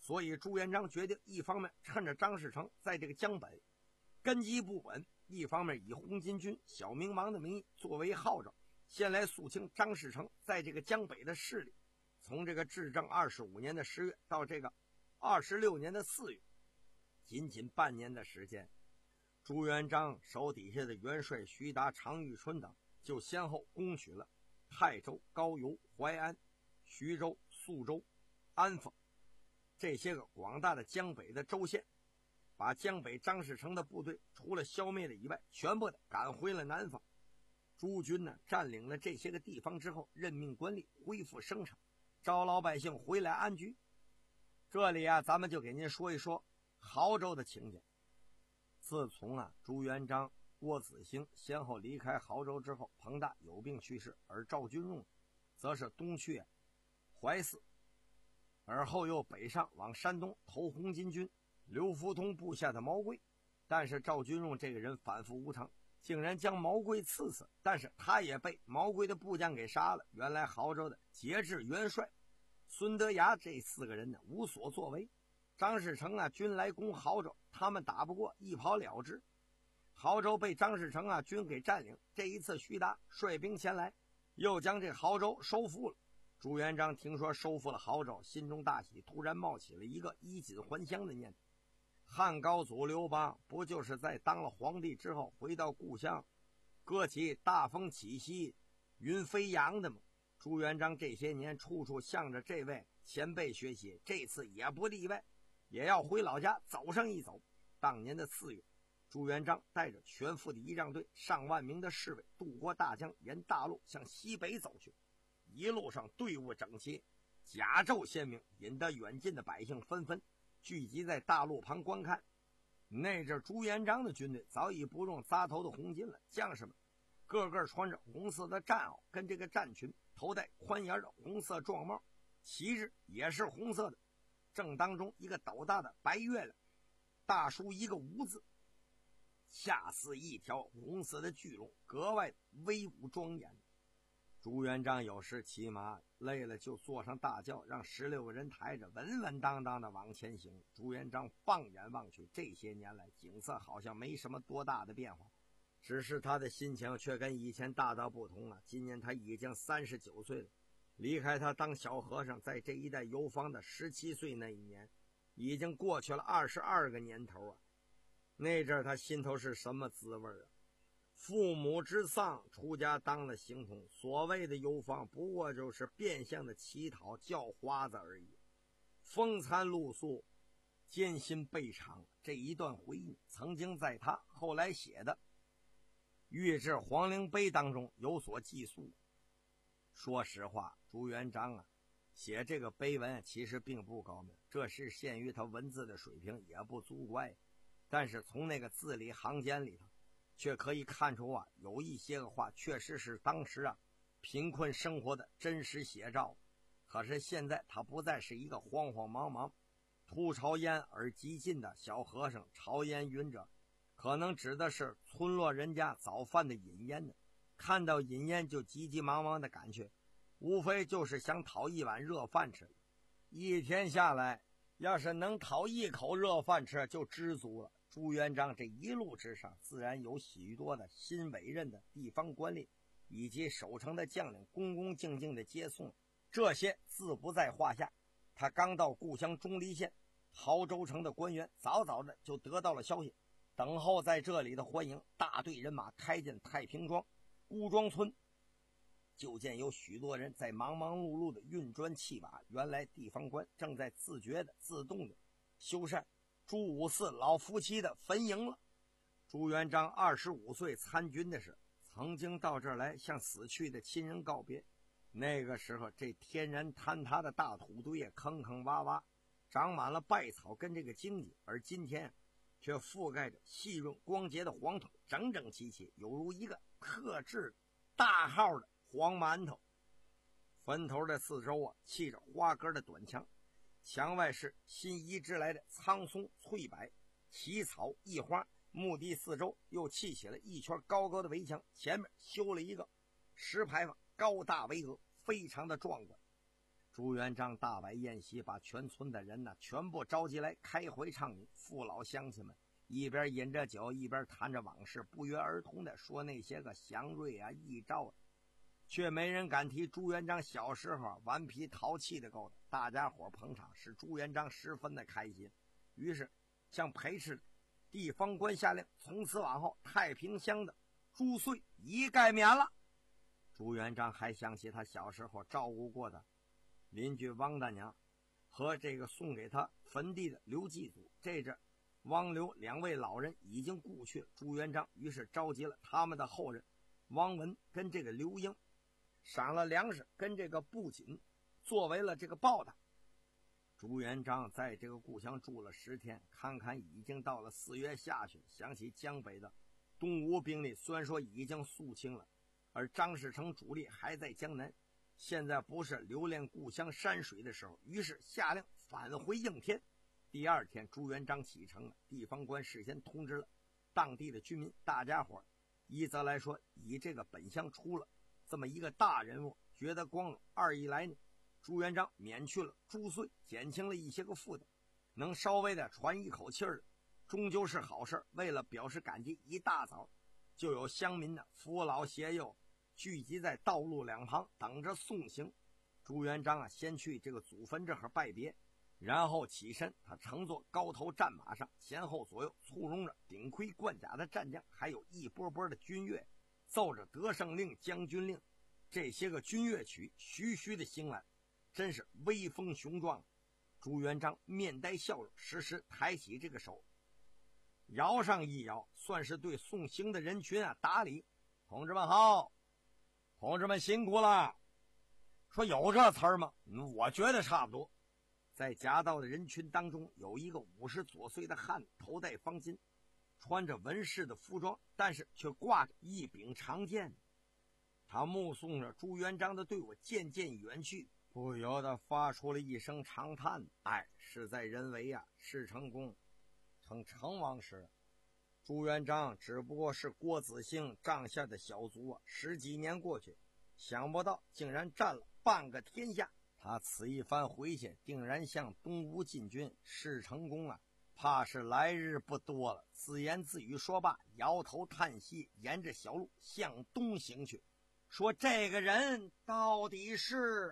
所以朱元璋决定一方面趁着张士诚在这个江北根基不稳，一方面以红巾军小明王的名义作为号召，先来肃清张士诚在这个江北的势力。从这个至正二十五年的十月到这个二十六年的四月，仅仅半年的时间，朱元璋手底下的元帅徐达、常遇春等就先后攻取了泰州、高邮、淮安、徐州、宿州、安丰这些个广大的江北的州县，把江北张士诚的部队除了消灭了以外，全部的赶回了南方。朱军呢占领了这些个地方之后，任命官吏，恢复生产，招老百姓回来安居。这里啊，咱们就给您说一说亳州的情景。自从啊朱元璋、郭子兴先后离开亳州之后，彭大有病去世，而赵君荣则是东去淮泗，而后又北上往山东投红巾军刘福通部下的毛贵。但是赵君荣这个人反复无常，竟然将毛贵刺死，但是他也被毛贵的部将给杀了。原来亳州的节制元帅孙德崖这四个人呢无所作为，张士诚啊军来攻亳州，他们打不过，一跑了之。亳州被张士诚啊军给占领，这一次徐达率兵前来，又将这亳州收复了。朱元璋听说收复了亳州，心中大喜，突然冒起了一个衣锦还乡的念头。汉高祖刘邦不就是在当了皇帝之后回到故乡，歌起大风起兮云飞扬的吗？朱元璋这些年处处向着这位前辈学习，这次也不例外，也要回老家走上一走。当年的四月，朱元璋带着全副的仪仗队、上万名的侍卫渡过大江，沿大路向西北走去。一路上队伍整齐，甲胄鲜明，引得远近的百姓纷纷聚集在大路旁观看。那阵朱元璋的军队早已不用扎头的红巾了，将士们个个穿着红色的战袄跟这个战裙，头戴宽檐的红色壮帽，旗帜也是红色的。正当中一个斗大的白月亮，大书一个无字，下似一条红色的巨龙，格外威武庄严。朱元璋有时骑马累了就坐上大轿，让十六个人抬着，稳稳当当的往前行。朱元璋放眼望去，这些年来景色好像没什么多大的变化，只是他的心情却跟以前大道不同了。今年他已经三十九岁了，离开他当小和尚在这一带游方的十七岁那一年，已经过去了二十二个年头啊！那阵他心头是什么滋味啊？父母之丧，出家当了行童，所谓的游方不过就是变相的乞讨叫花子而已。风餐露宿，艰辛备尝，这一段回忆曾经在他后来写的《御制皇陵碑》当中有所记述。说实话，朱元璋啊写这个碑文其实并不高明，这是限于他文字的水平也不足怪，但是从那个字里行间里头却可以看出啊，有一些个话确实是当时啊贫困生活的真实写照。可是现在他不再是一个慌慌忙忙突朝烟而极尽的小和尚，朝烟云者可能指的是村落人家早饭的饮烟的，看到饮烟就急急忙忙的赶去，无非就是想讨一碗热饭吃。一天下来要是能讨一口热饭吃就知足了。朱元璋这一路之上，自然有许多的新委任的地方官吏以及守城的将领恭恭敬敬的接送，这些自不在话下。他刚到故乡钟离县，亳州城的官员早早的就得到了消息，等候在这里的欢迎。大队人马开进太平庄孤庄村，就见有许多人在忙忙碌碌的运砖砌瓦，原来地方官正在自觉的自动的修缮朱五四老夫妻的坟茔了。朱元璋二十五岁参军的时，曾经到这儿来向死去的亲人告别。那个时候这天然坍塌的大土堆也坑坑洼洼，长满了败草跟这个荆棘，而今天却覆盖着细润光洁的黄土，整整齐齐，犹如一个特制大号的黄馒头。坟头的四周啊砌着花格的短墙，墙外是新移植来的苍松翠柏奇草异花，墓地四周又砌起了一圈高高的围墙，前面修了一个石牌坊，高大巍峨，非常的壮观。 朱元璋大摆宴席，把全村的人呢全部召集来开会畅饮。父老乡亲们一边饮着酒，一边谈着往事，不约而同的说那些个祥瑞啊、异兆啊，却没人敢提朱元璋小时候顽皮淘气的够的。大家伙捧场，使朱元璋十分的开心。于是向裴氏地方官下令，从此往后太平乡的朱岁一概免了。朱元璋还想起他小时候照顾过的邻居王大娘和这个送给他坟地的刘继祖，这阵王刘两位老人已经故去了。朱元璋于是召集了他们的后人王文跟这个刘英，赏了粮食跟这个布锦，作为了这个报答。朱元璋在这个故乡住了十天，看看已经到了四月下旬，想起江北的东吴兵力虽然说已经肃清了，而张士诚主力还在江南，现在不是留恋故乡山水的时候，于是下令返回应天。第二天朱元璋启程了，地方官事先通知了当地的居民，大家伙一则来说以这个本乡出了这么一个大人物觉得光荣，二一来呢朱元璋免去了朱岁，减轻了一些个负担，能稍微的喘一口气儿，终究是好事。为了表示感激，一大早就有乡民呢扶老携幼聚集在道路两旁等着送行。朱元璋啊先去这个祖坟这儿拜别，然后起身，他乘坐高头战马上，前后左右簇拥着顶盔贯甲的战将，还有一波波的军乐，奏着得胜令、将军令，这些个军乐曲徐徐的行来，真是威风雄壮。朱元璋面带笑容，时时抬起这个手摇上一摇，算是对送行的人群啊打理。同志们好，同志们辛苦了。说有这词儿吗？嗯，我觉得差不多。在夹道的人群当中，有一个五十左岁的汉子，头戴方巾，穿着文士的服装，但是却挂着一柄长剑。他目送着朱元璋的队伍渐渐远去，不由得发出了一声长叹：哎，事在人为呀！事成功成成王时，朱元璋只不过是郭子兴帐下的小卒啊，十几年过去，想不到竟然占了半个天下。他此一番回去，定然向东吴进军，事成功啊，怕是来日不多了。自言自语说罢，摇头叹息，沿着小路向东行去，说这个人到底是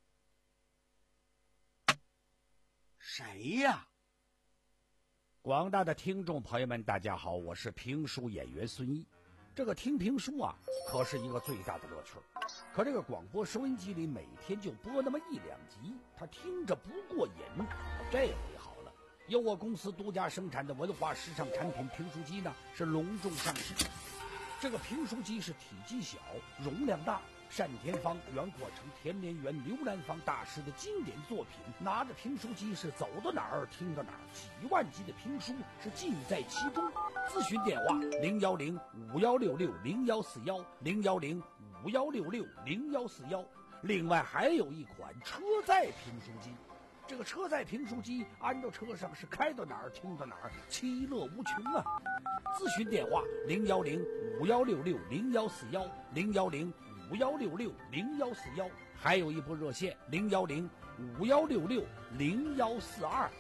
谁呀？ 广大的听众朋友们大家好，我是评书演员孙一。这个听评书啊可是一个最大的乐趣，可这个广播收音机里每天就播那么一两集，他听着不过瘾。这回好了，由我公司独家生产的文化时尚产品评书机呢是隆重上市。这个评书机是体积小，容量大，单田芳、袁阔成、田连元、刘兰芳大师的经典作品，拿着评书机是走到哪儿听到哪儿，几万集的评书是尽在其中。咨询电话零幺零五幺六六零幺四幺零幺零五幺六六零幺四幺。另外还有一款车载评书机，这个车载评书机安到车上是开到哪儿听到哪儿，其乐无穷啊！咨询电话零幺零五幺六六零幺四幺零幺零五幺六六零幺四幺，还有一部热线零幺零五幺六六零幺四二。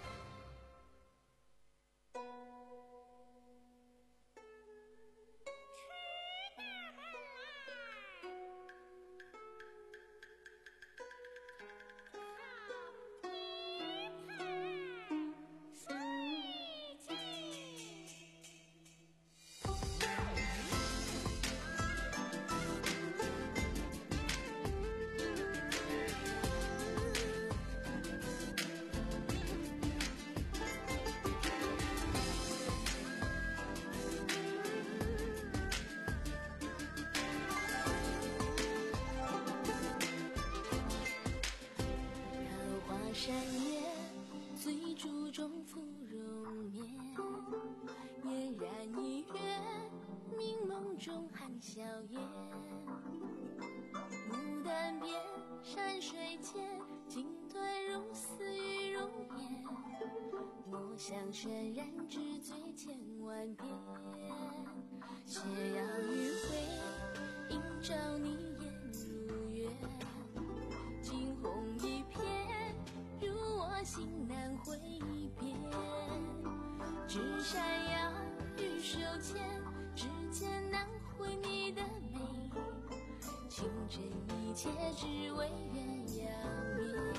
山月最注重芙蓉面，嫣然一跃，明梦中含笑颜。牡丹边，山水间，金端如丝玉如烟。墨香渲染纸醉千万遍，斜阳余晖，映照你颜如月，惊鸿一瞥。 心难挥别。纸山摇，玉手牵，指尖难绘你的美。情真意切，只为鸳鸯灭。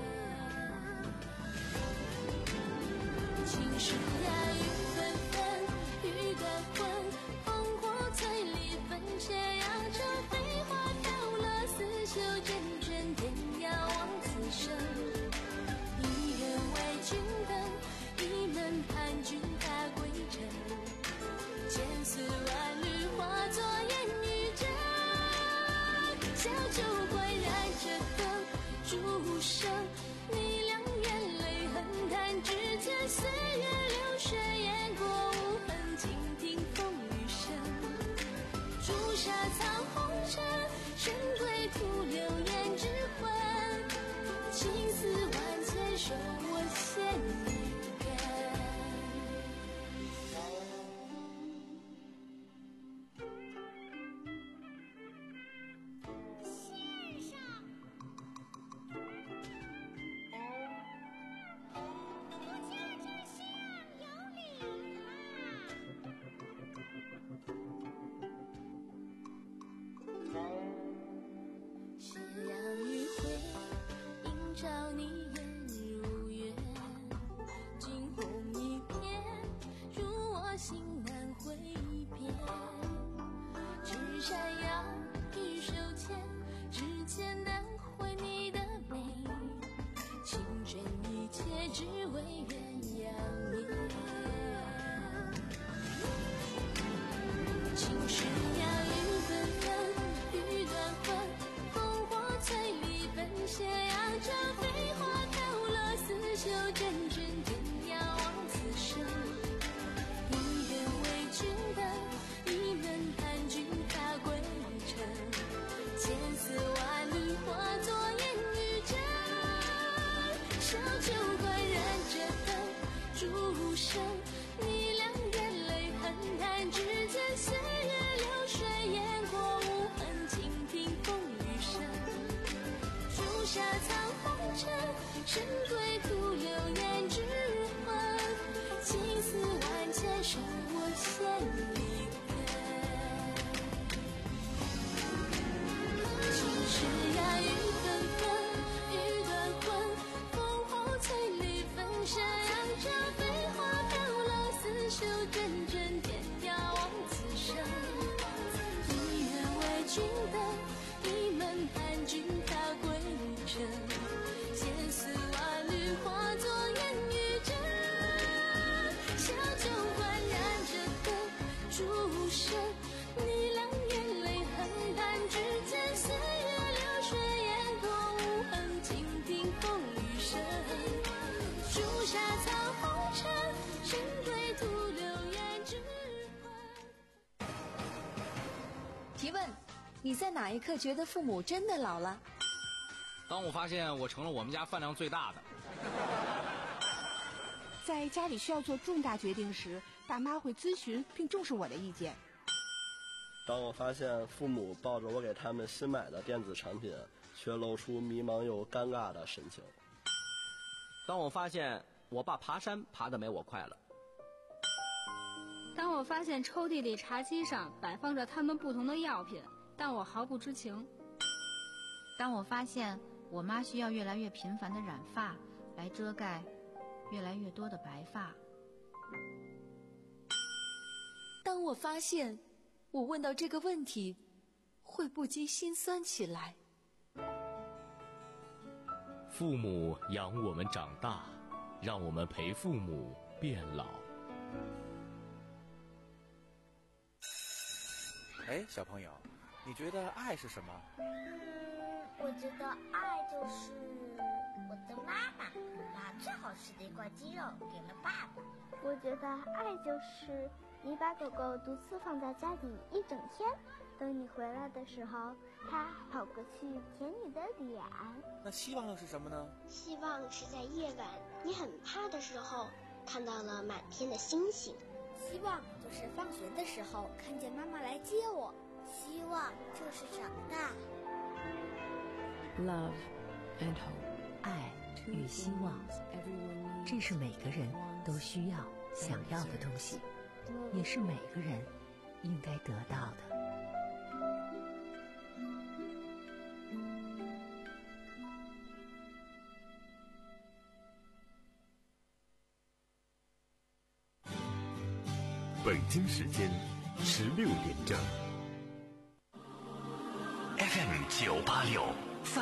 情是呀，雨纷纷，雨断魂，烽火催离分，斜阳照飞花飘落，似绣阵阵，天涯望此生。一人为君等，一门盼君踏归程。千丝万缕化作烟雨阵，小酒馆燃着灯，烛声你两眼泪痕弹指间，岁月流水雁过无痕，倾听风雨声。朱砂藏红尘，深归徒留胭脂魂。情丝万千，手我牵一根。 先生，奴家这厢有礼夕阳余晖，映照你颜如月。惊鸿一瞥，入我心难挥别。纸山摇，玉手牵，指尖难绘你的美。情真意切，只为鸳鸯灭。情是呀，雨纷纷，雨断魂，烽火催离分，斜阳照飞花飘落，似绣阵阵，天涯望此生。一人为君等，一门盼君踏归程。千丝万缕化作烟雨阵，小酒馆燃着灯，烛声你两眼泪痕弹指间，岁月流水雁过无痕，倾听风雨声。朱砂藏红尘，深归徒留胭脂魂。情丝万千，手我牵一根。情是呀，雨纷纷，雨断魂，烽火催离分，斜阳照飞花飘落，似绣阵阵，天涯望此生。一人为君等，一门盼君踏归程。千丝万缕化作烟雨阵，小酒馆燃着灯，烛声你两眼泪痕弹指间，岁月流水雁过无痕，倾听风雨声。朱砂藏红尘，深归徒留胭脂魂。 提问：你在哪一刻觉得父母真的老了？ 当我发现我成了我们家饭量最大的。 在家里需要做重大决定时，爸妈会咨询并重视我的意见。 当我发现父母抱着我给他们新买的电子产品，却露出迷茫又尴尬的神情。 当我发现我爸爬山爬得没我快了。 当我发现抽屉里茶几上摆放着他们不同的药品，但我毫不知情。 当我发现我妈需要越来越频繁的染发来遮盖越来越多的白发。 当我发现我问到这个问题会不禁心酸起来。 父母养我们长大，让我们陪父母变老。 哎，小朋友，你觉得爱是什么？ 我觉得爱就是我的妈妈把最好吃的一块鸡肉给了爸爸。 我觉得爱就是你把狗狗独自放在家里一整天，等你回来的时候，它跑过去舔你的脸。 那希望又是什么呢？ 希望是在夜晚你很怕的时候，看到了满天的星星。 希望就是放学的时候看见妈妈来接我。 希望就是长大。 Love and hope， 爱与希望，这是每个人都需要、想要的东西，也是每个人应该得到的。 北京时间十六点整。 F M 九八六。